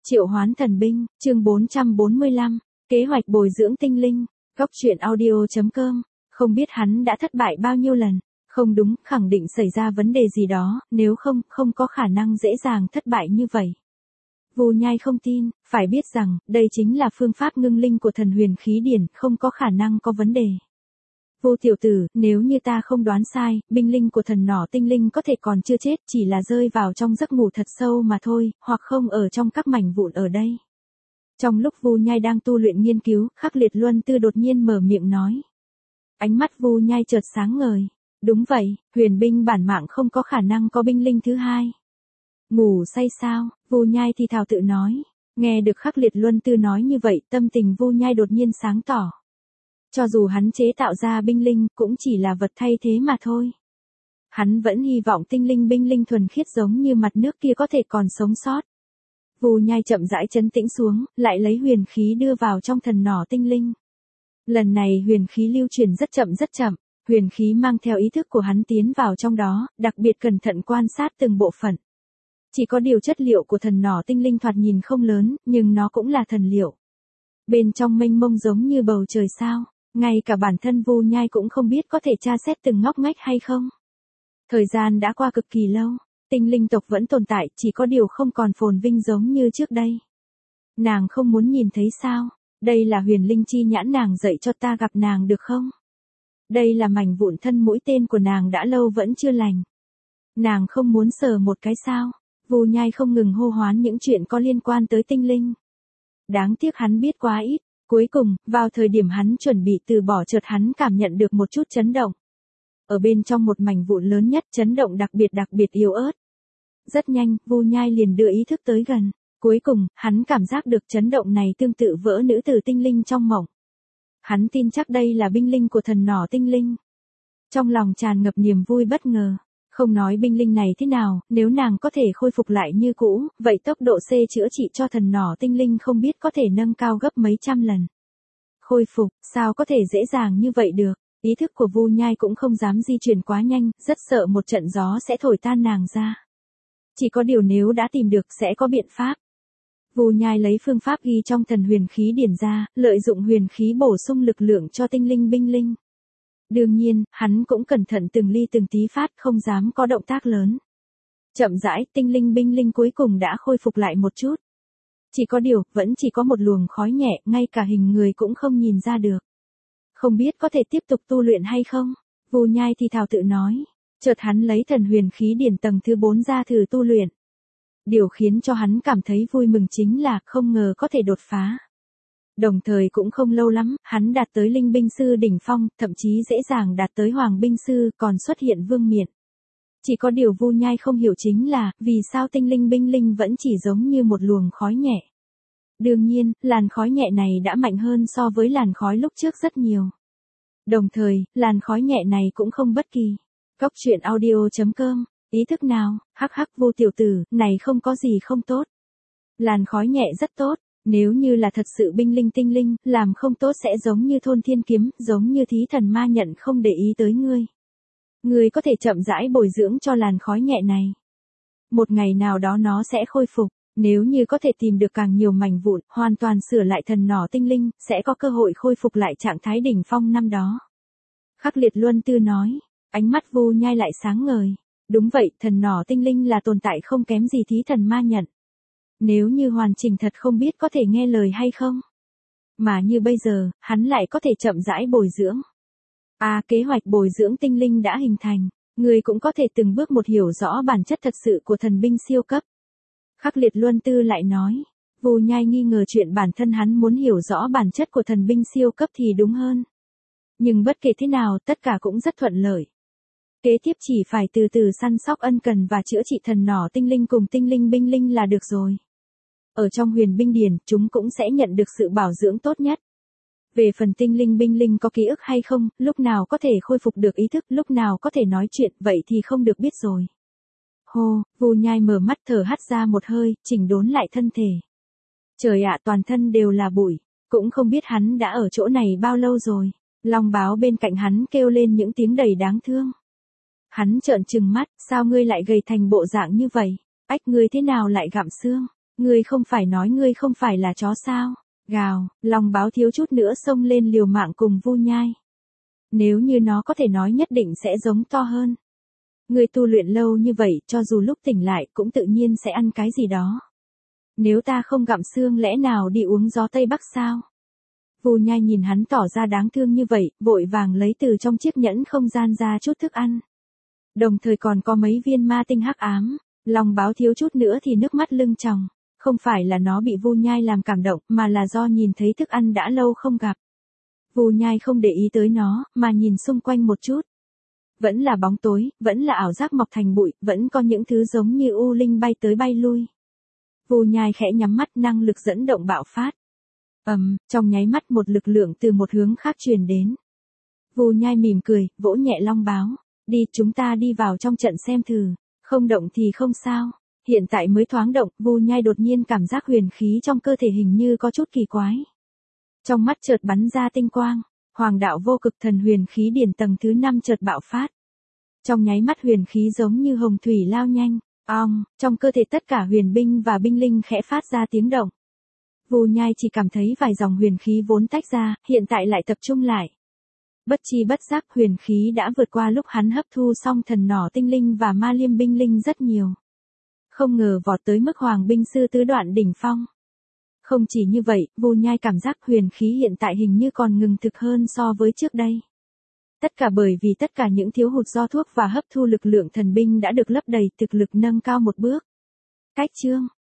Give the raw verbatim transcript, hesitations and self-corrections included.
Triệu hoán thần binh, chương bốn trăm bốn mươi lăm, kế hoạch bồi dưỡng tinh linh, góc truyện audio chấm com, không biết hắn đã thất bại bao nhiêu lần, không đúng, khẳng định xảy ra vấn đề gì đó, nếu không, không có khả năng dễ dàng thất bại như vậy. Vu Nhai không tin, phải biết rằng, đây chính là phương pháp ngưng linh của thần huyền khí điển, không có khả năng có vấn đề. Vu tiểu tử, nếu như ta không đoán sai, binh linh của thần nỏ tinh linh có thể còn chưa chết, chỉ là rơi vào trong giấc ngủ thật sâu mà thôi, hoặc không ở trong các mảnh vụn ở đây. Trong lúc Vu Nhai đang tu luyện nghiên cứu, Khắc Liệt Luân Tư đột nhiên mở miệng nói. Ánh mắt Vu Nhai chợt sáng ngời. Đúng vậy, huyền binh bản mạng không có khả năng có binh linh thứ hai. Ngủ say sao? Vu Nhai thì thào tự nói. Nghe được Khắc Liệt Luân Tư nói như vậy, tâm tình Vu Nhai đột nhiên sáng tỏ. Cho dù hắn chế tạo ra binh linh, cũng chỉ là vật thay thế mà thôi. Hắn vẫn hy vọng tinh linh binh linh thuần khiết giống như mặt nước kia có thể còn sống sót. Vu Nhai chậm rãi trấn tĩnh xuống, lại lấy huyền khí đưa vào trong thần nỏ tinh linh. Lần này huyền khí lưu truyền rất chậm rất chậm, huyền khí mang theo ý thức của hắn tiến vào trong đó, đặc biệt cẩn thận quan sát từng bộ phận. Chỉ có điều chất liệu của thần nỏ tinh linh thoạt nhìn không lớn, nhưng nó cũng là thần liệu. Bên trong mênh mông giống như bầu trời sao. Ngay cả bản thân Vu Nhai cũng không biết có thể tra xét từng ngóc ngách hay không. Thời gian đã qua cực kỳ lâu, tinh linh tộc vẫn tồn tại, chỉ có điều không còn phồn vinh giống như trước đây. Nàng không muốn nhìn thấy sao? Đây là huyền linh chi nhãn nàng dạy cho ta gặp nàng được không? Đây là mảnh vụn thân mũi tên của nàng đã lâu vẫn chưa lành. Nàng không muốn sờ một cái sao? Vu Nhai không ngừng hô hoán những chuyện có liên quan tới tinh linh. Đáng tiếc hắn biết quá ít. Cuối cùng, vào thời điểm hắn chuẩn bị từ bỏ chợt hắn cảm nhận được một chút chấn động. Ở bên trong một mảnh vụn lớn nhất chấn động đặc biệt đặc biệt yếu ớt. Rất nhanh, Vu Nhai liền đưa ý thức tới gần. Cuối cùng, hắn cảm giác được chấn động này tương tự vỡ nữ tử tinh linh trong mộng. Hắn tin chắc đây là binh linh của thần nỏ tinh linh. Trong lòng tràn ngập niềm vui bất ngờ. Không nói binh linh này thế nào, nếu nàng có thể khôi phục lại như cũ, vậy tốc độ C chữa trị cho thần nỏ tinh linh không biết có thể nâng cao gấp mấy trăm lần. Khôi phục, sao có thể dễ dàng như vậy được, ý thức của Vu Nhai cũng không dám di chuyển quá nhanh, rất sợ một trận gió sẽ thổi tan nàng ra. Chỉ có điều nếu đã tìm được sẽ có biện pháp. Vu Nhai lấy phương pháp ghi trong thần huyền khí điển ra, lợi dụng huyền khí bổ sung lực lượng cho tinh linh binh linh. Đương nhiên, hắn cũng cẩn thận từng ly từng tí phát không dám có động tác lớn. Chậm rãi, tinh linh binh linh cuối cùng đã khôi phục lại một chút. Chỉ có điều, vẫn chỉ có một luồng khói nhẹ, ngay cả hình người cũng không nhìn ra được. Không biết có thể tiếp tục tu luyện hay không? Vu Nhai thì thào tự nói. Chợt hắn lấy thần huyền khí điển tầng thứ bốn ra thử tu luyện. Điều khiến cho hắn cảm thấy vui mừng chính là không ngờ có thể đột phá. Đồng thời cũng không lâu lắm, hắn đạt tới linh binh sư đỉnh phong, thậm chí dễ dàng đạt tới hoàng binh sư, còn xuất hiện vương miện. Chỉ có điều Vu Nhai không hiểu chính là, vì sao tinh linh binh linh vẫn chỉ giống như một luồng khói nhẹ. Đương nhiên, làn khói nhẹ này đã mạnh hơn so với làn khói lúc trước rất nhiều. Đồng thời, làn khói nhẹ này cũng không bất kỳ. Góc truyện audio chấm com, ý thức nào, hắc hắc Vu tiểu tử, này không có gì không tốt. Làn khói nhẹ rất tốt. Nếu như là thật sự binh linh tinh linh, làm không tốt sẽ giống như thôn thiên kiếm, giống như thí thần ma nhận không để ý tới ngươi. Ngươi có thể chậm rãi bồi dưỡng cho làn khói nhẹ này. Một ngày nào đó nó sẽ khôi phục, nếu như có thể tìm được càng nhiều mảnh vụn, hoàn toàn sửa lại thần nỏ tinh linh, sẽ có cơ hội khôi phục lại trạng thái đỉnh phong năm đó. Khắc Liệt Luân Tư nói, ánh mắt Vu Nhai lại sáng ngời. Đúng vậy, thần nỏ tinh linh là tồn tại không kém gì thí thần ma nhận. Nếu như hoàn chỉnh thật không biết có thể nghe lời hay không. Mà như bây giờ, hắn lại có thể chậm rãi bồi dưỡng. À, kế hoạch bồi dưỡng tinh linh đã hình thành, người cũng có thể từng bước một hiểu rõ bản chất thật sự của thần binh siêu cấp. Khắc Liệt Luân Tư lại nói, Vu Nhai nghi ngờ chuyện bản thân hắn muốn hiểu rõ bản chất của thần binh siêu cấp thì đúng hơn. Nhưng bất kể thế nào, tất cả cũng rất thuận lợi. Kế tiếp chỉ phải từ từ săn sóc ân cần và chữa trị thần nỏ tinh linh cùng tinh linh binh linh là được rồi. Ở trong huyền binh điển, chúng cũng sẽ nhận được sự bảo dưỡng tốt nhất. Về phần tinh linh binh linh có ký ức hay không, lúc nào có thể khôi phục được ý thức, lúc nào có thể nói chuyện, vậy thì không được biết rồi. Hô, Vu Nhai mở mắt thở hắt ra một hơi, chỉnh đốn lại thân thể. Trời ạ, toàn thân đều là bụi, cũng không biết hắn đã ở chỗ này bao lâu rồi. Long báo bên cạnh hắn kêu lên những tiếng đầy đáng thương. Hắn trợn trừng mắt, sao ngươi lại gầy thành bộ dạng như vậy? Ách, ngươi thế nào lại gặm xương? Ngươi không phải nói ngươi không phải là chó sao? Gào, Long Báo thiếu chút nữa xông lên liều mạng cùng Vu Nhai. Nếu như nó có thể nói nhất định sẽ giống to hơn. Ngươi tu luyện lâu như vậy, cho dù lúc tỉnh lại cũng tự nhiên sẽ ăn cái gì đó. Nếu ta không gặm xương lẽ nào đi uống gió Tây Bắc sao? Vu Nhai nhìn hắn tỏ ra đáng thương như vậy, vội vàng lấy từ trong chiếc nhẫn không gian ra chút thức ăn. Đồng thời còn có mấy viên ma tinh hắc ám. Long Báo thiếu chút nữa thì nước mắt lưng tròng. Không phải là nó bị Vu Nhai làm cảm động, mà là do nhìn thấy thức ăn đã lâu không gặp. Vu Nhai không để ý tới nó, mà nhìn xung quanh một chút. Vẫn là bóng tối, vẫn là ảo giác mọc thành bụi, vẫn có những thứ giống như u linh bay tới bay lui. Vu Nhai khẽ nhắm mắt, năng lực dẫn động bạo phát. Ầm, um, trong nháy mắt một lực lượng từ một hướng khác truyền đến. Vu Nhai mỉm cười, vỗ nhẹ Long Báo. Đi, chúng ta đi vào trong trận xem thử. Không động thì không sao. Hiện tại mới thoáng động, Vu Nhai đột nhiên cảm giác huyền khí trong cơ thể hình như có chút kỳ quái. Trong mắt chợt bắn ra tinh quang, Hoàng đạo vô cực thần huyền khí điển tầng thứ năm chợt bạo phát. Trong nháy mắt huyền khí giống như hồng thủy lao nhanh, ong, trong cơ thể tất cả huyền binh và binh linh khẽ phát ra tiếng động. Vu Nhai chỉ cảm thấy vài dòng huyền khí vốn tách ra, hiện tại lại tập trung lại. Bất chi bất giác huyền khí đã vượt qua lúc hắn hấp thu xong thần nỏ tinh linh và ma liêm binh linh rất nhiều. Không ngờ vọt tới mức hoàng binh sư tứ đoạn đỉnh phong. Không chỉ như vậy, Vu Nhai cảm giác huyền khí hiện tại hình như còn ngừng thực hơn so với trước đây. Tất cả bởi vì tất cả những thiếu hụt do thuốc và hấp thu lực lượng thần binh đã được lấp đầy, thực lực nâng cao một bước. Cách chương